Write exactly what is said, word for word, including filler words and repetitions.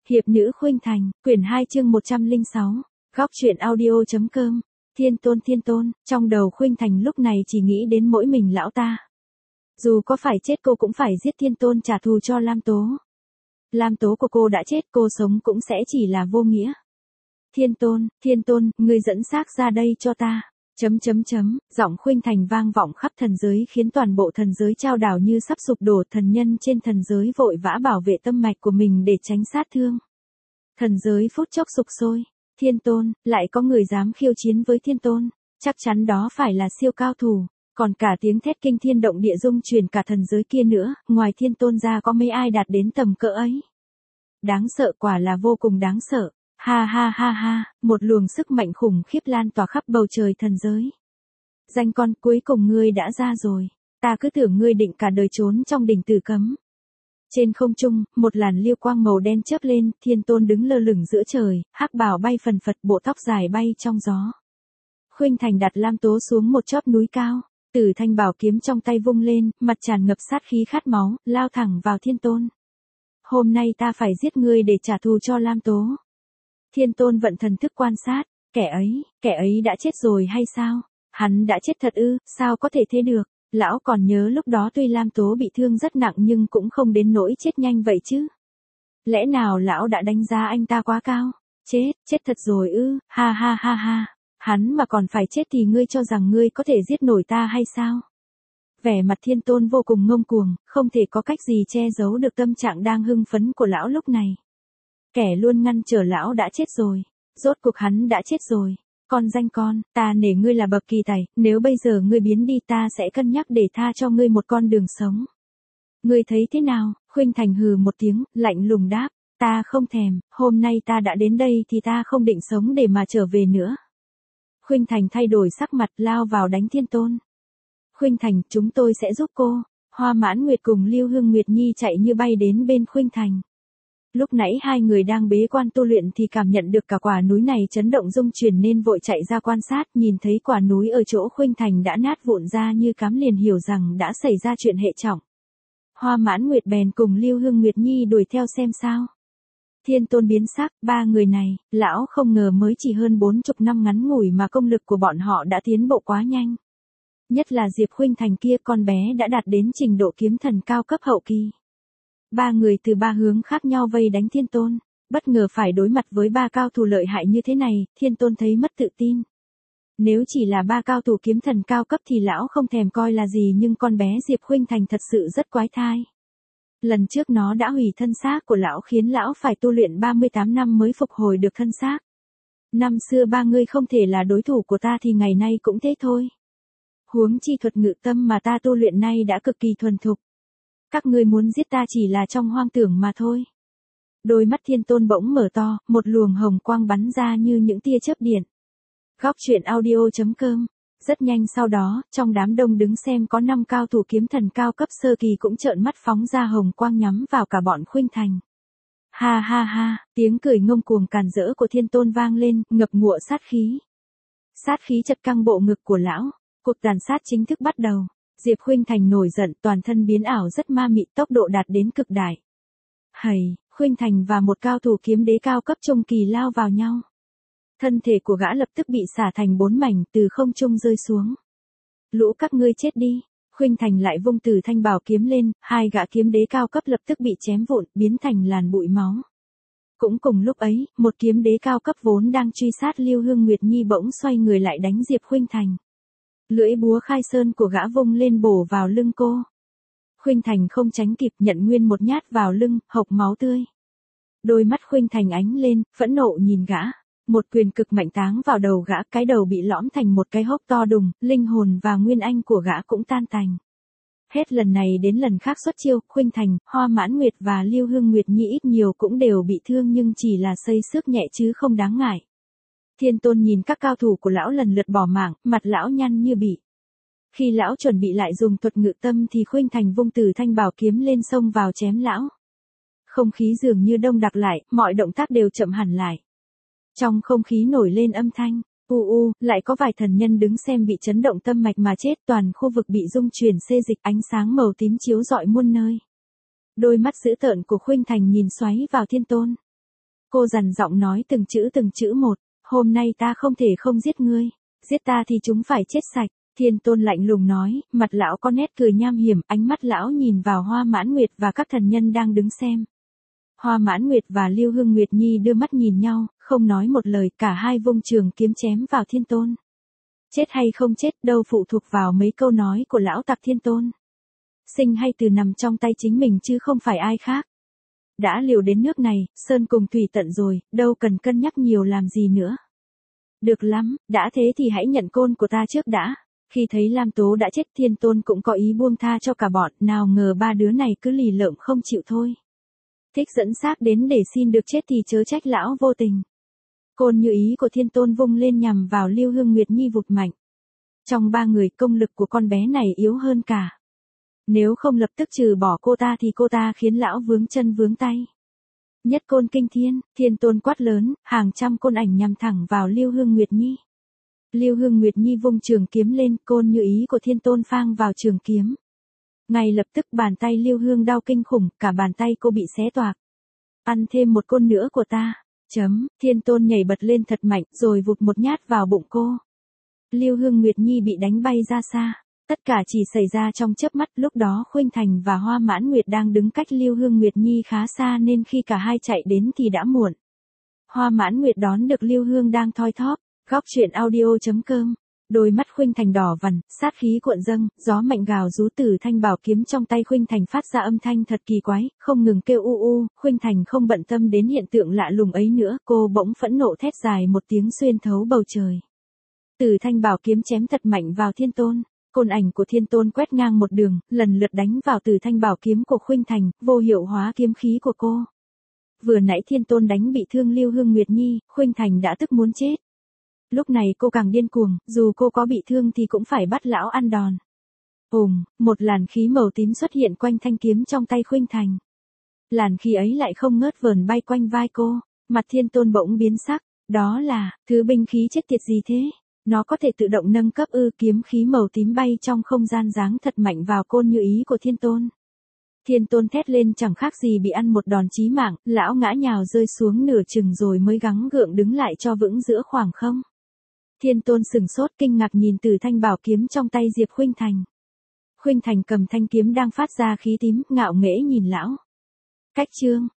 Hiệp nữ Khuynh Thành, quyển hai chương một trăm lẻ sáu, góc truyện audio.com, Thiên Tôn Thiên Tôn, trong đầu Khuynh Thành lúc này chỉ nghĩ đến mỗi mình lão ta. Dù có phải chết cô cũng phải giết Thiên Tôn trả thù cho Lam Tố. Lam Tố của cô đã chết, cô sống cũng sẽ chỉ là vô nghĩa. Thiên Tôn, Thiên Tôn, ngươi dẫn xác ra đây cho ta. Chấm chấm chấm, giọng Khuynh Thành vang vọng khắp thần giới khiến toàn bộ thần giới chao đảo như sắp sụp đổ. Thần nhân trên thần giới vội vã bảo vệ tâm mạch của mình để tránh sát thương. Thần giới phút chốc sục sôi. Thiên Tôn, lại có người dám khiêu chiến với Thiên Tôn, chắc chắn đó phải là siêu cao thủ. Còn cả tiếng thét kinh thiên động địa rung truyền cả thần giới kia nữa, ngoài Thiên Tôn ra có mấy ai đạt đến tầm cỡ ấy. Đáng sợ, quả là vô cùng đáng sợ. Ha ha ha ha, một luồng sức mạnh khủng khiếp lan tỏa khắp bầu trời thần giới. Danh con, cuối cùng ngươi đã ra rồi. Ta cứ tưởng ngươi định cả đời trốn trong đỉnh tử cấm. Trên không trung, một làn liêu quang màu đen chớp lên, Thiên Tôn đứng lơ lửng giữa trời, hắc bào bay phần phật, bộ tóc dài bay trong gió. Khuynh Thành đặt Lam Tố xuống một chóp núi cao, Tử thanh bảo kiếm trong tay vung lên, mặt tràn ngập sát khí khát máu, lao thẳng vào Thiên Tôn. Hôm nay ta phải giết ngươi để trả thù cho Lam Tố. Thiên Tôn vận thần thức quan sát, kẻ ấy, kẻ ấy đã chết rồi hay sao? Hắn đã chết thật ư, sao có thể thế được? Lão còn nhớ lúc đó tuy Lam Tố bị thương rất nặng nhưng cũng không đến nỗi chết nhanh vậy chứ. Lẽ nào lão đã đánh giá anh ta quá cao? Chết, chết thật rồi ư, ha ha ha ha. Hắn mà còn phải chết thì ngươi cho rằng ngươi có thể giết nổi ta hay sao? Vẻ mặt Thiên Tôn vô cùng ngông cuồng, không thể có cách gì che giấu được tâm trạng đang hưng phấn của lão lúc này. Kẻ luôn ngăn trở lão đã chết rồi, rốt cuộc hắn đã chết rồi. Con danh con, ta nể ngươi là bậc kỳ tài, nếu bây giờ ngươi biến đi ta sẽ cân nhắc để tha cho ngươi một con đường sống. Ngươi thấy thế nào? Khuynh Thành hừ một tiếng, lạnh lùng đáp, ta không thèm, hôm nay ta đã đến đây thì ta không định sống để mà trở về nữa. Khuynh Thành thay đổi sắc mặt lao vào đánh Thiên Tôn. Khuynh Thành, chúng tôi sẽ giúp cô. Hoa Mãn Nguyệt cùng Lưu Hương Nguyệt Nhi chạy như bay đến bên Khuynh Thành. Lúc nãy hai người đang bế quan tu luyện thì cảm nhận được cả quả núi này chấn động rung chuyển nên vội chạy ra quan sát, nhìn thấy quả núi ở chỗ Khuynh Thành đã nát vụn ra như cám liền hiểu rằng đã xảy ra chuyện hệ trọng. Hoa Mãn Nguyệt bèn cùng Lưu Hương Nguyệt Nhi đuổi theo xem sao. Thiên Tôn biến sắc, ba người này, lão không ngờ mới chỉ hơn bốn chục năm ngắn ngủi mà công lực của bọn họ đã tiến bộ quá nhanh. Nhất là Diệp Khuynh Thành kia, con bé đã đạt đến trình độ kiếm thần cao cấp hậu kỳ. Ba người từ ba hướng khác nhau vây đánh Thiên Tôn, bất ngờ phải đối mặt với ba cao thủ lợi hại như thế này, Thiên Tôn thấy mất tự tin. Nếu chỉ là ba cao thủ kiếm thần cao cấp thì lão không thèm coi là gì, nhưng con bé Diệp Khuynh Thành thật sự rất quái thai. Lần trước nó đã hủy thân xác của lão khiến lão phải tu luyện ba mươi tám năm mới phục hồi được thân xác. Năm xưa ba ngươi không thể là đối thủ của ta thì ngày nay cũng thế thôi. Huống chi thuật ngự tâm mà ta tu luyện nay đã cực kỳ thuần thục. Các ngươi muốn giết ta chỉ là trong hoang tưởng mà thôi. Đôi mắt Thiên Tôn bỗng mở to, một luồng hồng quang bắn ra như những tia chớp điện. Góc truyện audio.com. Rất nhanh sau đó, trong đám đông đứng xem có năm cao thủ kiếm thần cao cấp sơ kỳ cũng trợn mắt phóng ra hồng quang nhắm vào cả bọn Khuynh Thành. Ha ha ha, tiếng cười ngông cuồng càn rỡ của Thiên Tôn vang lên, ngập ngụa sát khí. Sát khí chật căng bộ ngực của lão, cuộc tàn sát chính thức bắt đầu. Diệp Khuynh Thành nổi giận, toàn thân biến ảo rất ma mị, tốc độ đạt đến cực đại. Hầy, Khuynh Thành và một cao thủ kiếm đế cao cấp trung kỳ lao vào nhau. Thân thể của gã lập tức bị xả thành bốn mảnh, từ không trung rơi xuống. Lũ các ngươi chết đi. Khuynh Thành lại vung Tử thanh bảo kiếm lên, hai gã kiếm đế cao cấp lập tức bị chém vụn, biến thành làn bụi máu. Cũng cùng lúc ấy, một kiếm đế cao cấp vốn đang truy sát Lưu Hương Nguyệt Nhi bỗng xoay người lại đánh Diệp Khuynh Thành. Lưỡi búa khai sơn của gã vung lên bổ vào lưng cô. Khuynh Thành không tránh kịp, nhận nguyên một nhát vào lưng, hộc máu tươi. Đôi mắt Khuynh Thành ánh lên, phẫn nộ nhìn gã. Một quyền cực mạnh táng vào đầu gã, cái đầu bị lõm thành một cái hốc to đùng, linh hồn và nguyên anh của gã cũng tan tành. Hết lần này đến lần khác xuất chiêu, Khuynh Thành, Hoa Mãn Nguyệt và Lưu Hương Nguyệt Nhi ít nhiều cũng đều bị thương nhưng chỉ là xây xước nhẹ chứ không đáng ngại. Thiên Tôn nhìn các cao thủ của lão lần lượt bỏ mạng, mặt lão nhăn như bị. Khi lão chuẩn bị lại dùng thuật ngự tâm thì Khuynh Thành vung Tử thanh bảo kiếm lên xông vào chém lão. Không khí dường như đông đặc lại, mọi động tác đều chậm hẳn lại. Trong không khí nổi lên âm thanh, u u, lại có vài thần nhân đứng xem bị chấn động tâm mạch mà chết, toàn khu vực bị rung chuyển xê dịch, ánh sáng màu tím chiếu rọi muôn nơi. Đôi mắt dữ tợn của Khuynh Thành nhìn xoáy vào Thiên Tôn. Cô dằn giọng nói từng chữ từng chữ một, hôm nay ta không thể không giết ngươi, giết ta thì chúng phải chết sạch. Thiên Tôn lạnh lùng nói, mặt lão có nét cười nham hiểm, ánh mắt lão nhìn vào Hoa Mãn Nguyệt và các thần nhân đang đứng xem. Hoa Mãn Nguyệt và Lưu Hương Nguyệt Nhi đưa mắt nhìn nhau, không nói một lời, cả hai vung trường kiếm chém vào Thiên Tôn. Chết hay không chết đâu phụ thuộc vào mấy câu nói của lão tặc Thiên Tôn. Sinh hay từ nằm trong tay chính mình chứ không phải ai khác. Đã liều đến nước này, sơn cùng thủy tận rồi, đâu cần cân nhắc nhiều làm gì nữa. Được lắm, đã thế thì hãy nhận côn của ta trước đã. Khi thấy Lam Tố đã chết, Thiên Tôn cũng có ý buông tha cho cả bọn, nào ngờ ba đứa này cứ lì lợm không chịu thôi. Thích dẫn xác đến để xin được chết thì chớ trách lão vô tình. Côn như ý của Thiên Tôn vung lên nhằm vào Lưu Hương Nguyệt Nhi vụt mạnh. Trong ba người, công lực của con bé này yếu hơn cả. Nếu không lập tức trừ bỏ cô ta thì cô ta khiến lão vướng chân vướng tay. Nhất côn kinh thiên, Thiên Tôn quát lớn, hàng trăm côn ảnh nhằm thẳng vào Lưu Hương Nguyệt Nhi. Lưu Hương Nguyệt Nhi vung trường kiếm lên, côn như ý của Thiên Tôn phang vào trường kiếm. Ngay lập tức bàn tay Lưu Hương đau kinh khủng, cả bàn tay cô bị xé toạc. Ăn thêm một côn nữa của ta. Chấm, Thiên Tôn nhảy bật lên thật mạnh, rồi vụt một nhát vào bụng cô. Lưu Hương Nguyệt Nhi bị đánh bay ra xa. Tất cả chỉ xảy ra trong chớp mắt, lúc đó Khuynh Thành và Hoa Mãn Nguyệt đang đứng cách Lưu Hương Nguyệt Nhi khá xa nên khi cả hai chạy đến thì đã muộn. Hoa Mãn Nguyệt đón được Lưu Hương đang thoi thóp. Góc truyện audio chấm com. Đôi mắt Khuynh Thành đỏ vằn, sát khí cuộn dâng, gió mạnh gào rú từ thanh bảo kiếm trong tay Khuynh Thành phát ra âm thanh thật kỳ quái, không ngừng kêu u u. Khuynh Thành không bận tâm đến hiện tượng lạ lùng ấy nữa, cô bỗng phẫn nộ thét dài một tiếng xuyên thấu bầu trời. Từ thanh bảo kiếm chém thật mạnh vào Thiên Tôn. Côn ảnh của Thiên Tôn quét ngang một đường, lần lượt đánh vào từ thanh bảo kiếm của Khuynh Thành, vô hiệu hóa kiếm khí của cô. Vừa nãy Thiên Tôn đánh bị thương Lưu Hương Nguyệt Nhi, Khuynh Thành đã tức muốn chết. Lúc này cô càng điên cuồng, dù cô có bị thương thì cũng phải bắt lão ăn đòn. Ùm, một làn khí màu tím xuất hiện quanh thanh kiếm trong tay Khuynh Thành. Làn khí ấy lại không ngớt vờn bay quanh vai cô, mặt Thiên Tôn bỗng biến sắc, đó là, thứ binh khí chết tiệt gì thế? Nó có thể tự động nâng cấp ư? Kiếm khí màu tím bay trong không gian giáng thật mạnh vào côn như ý của Thiên Tôn. Thiên Tôn thét lên chẳng khác gì bị ăn một đòn chí mạng, lão ngã nhào rơi xuống nửa chừng rồi mới gắng gượng đứng lại cho vững giữa khoảng không. Thiên Tôn sừng sốt kinh ngạc nhìn từ thanh bảo kiếm trong tay Diệp Khuynh Thành. Khuynh Thành cầm thanh kiếm đang phát ra khí tím, ngạo nghễ nhìn lão. Cách chương